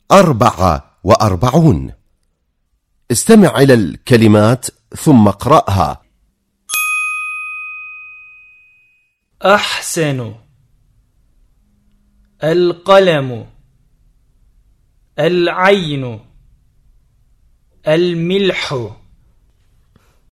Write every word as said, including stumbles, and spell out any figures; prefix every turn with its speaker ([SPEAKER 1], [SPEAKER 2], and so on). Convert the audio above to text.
[SPEAKER 1] أربعة وأربعون. استمع إلى الكلمات ثم اقرأها.
[SPEAKER 2] أحسن، القلم، العين، الملح.